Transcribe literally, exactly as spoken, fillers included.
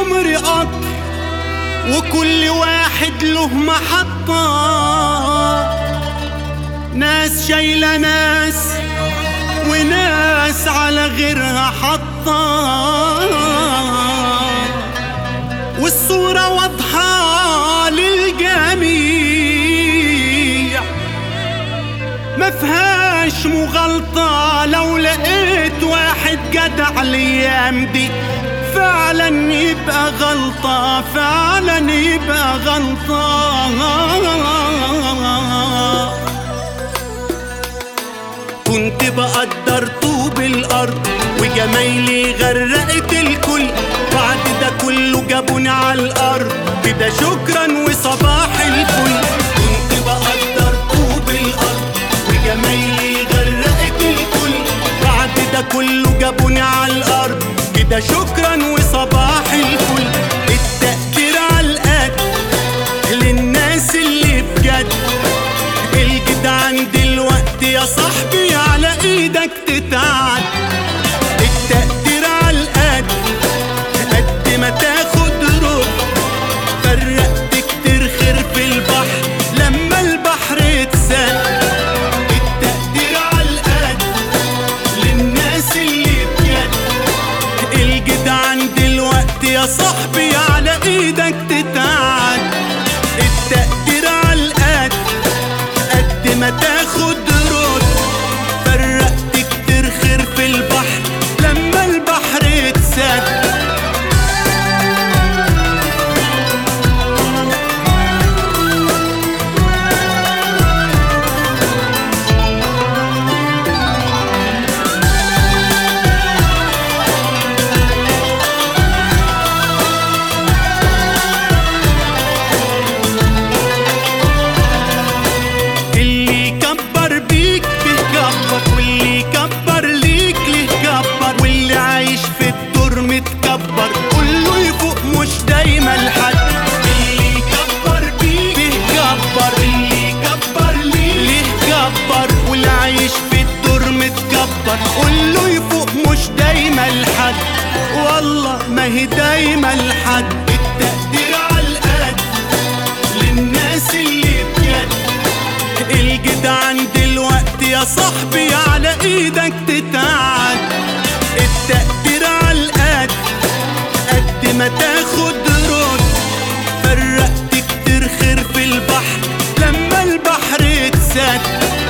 العمر قطر وكل واحد له محطة، ناس شايلة ناس وناس على غيرها حطة، والصورة واضحة للجميع مفيهاش مغالطة. لو لقيت واحد جدع الايام دي فعلا يبقى غلطة، فعلا يبقى غلطة. كنت بقدر طوب الأرض وجمايلي غرقت الكل، بعد ده كله جابوني على الأرض بدا شكرا وصباح الفل. كنت بقدر طوب الأرض وجمايلي غرقت الكل، بعد ده كله جابوني على الأرض كده شكرا وصباح الفل. التقدير عالقد للناس اللي بجد، الجدعان دلوقتي يا صاحبي على ايدك تتعد. التقدير عالقد قد ما تاخد رد، فرقت كتير خير في البحر لما البحر اتسد. التقدير عالقد للناس اللي بجد، الجدعان دلوقتي يا صاحبي على ايدك تتعد. التقدير عالقد قد ما تاخد رد، فرقت كتير خير في البحر لما البحر اتسد. واللي يكبر ليك ليه كبر، واللي عايش في الدور متكبر كله يفوق مش دايما لحد. اللي يكبر بيك ليه كبر، اللي يكبر ليه كبر، واللي عايش في الدور متكبر كله يفوق مش دايما لحد، والله ما هي دايما لحد. التقدير عالقد للناس اللي بجد، الجدعان دلوقتي يا صاحبي على ايدك تتعد. التقدير عالقد قد ما تاخد رد، فرقت كتير خير في البحر لما البحر اتسد.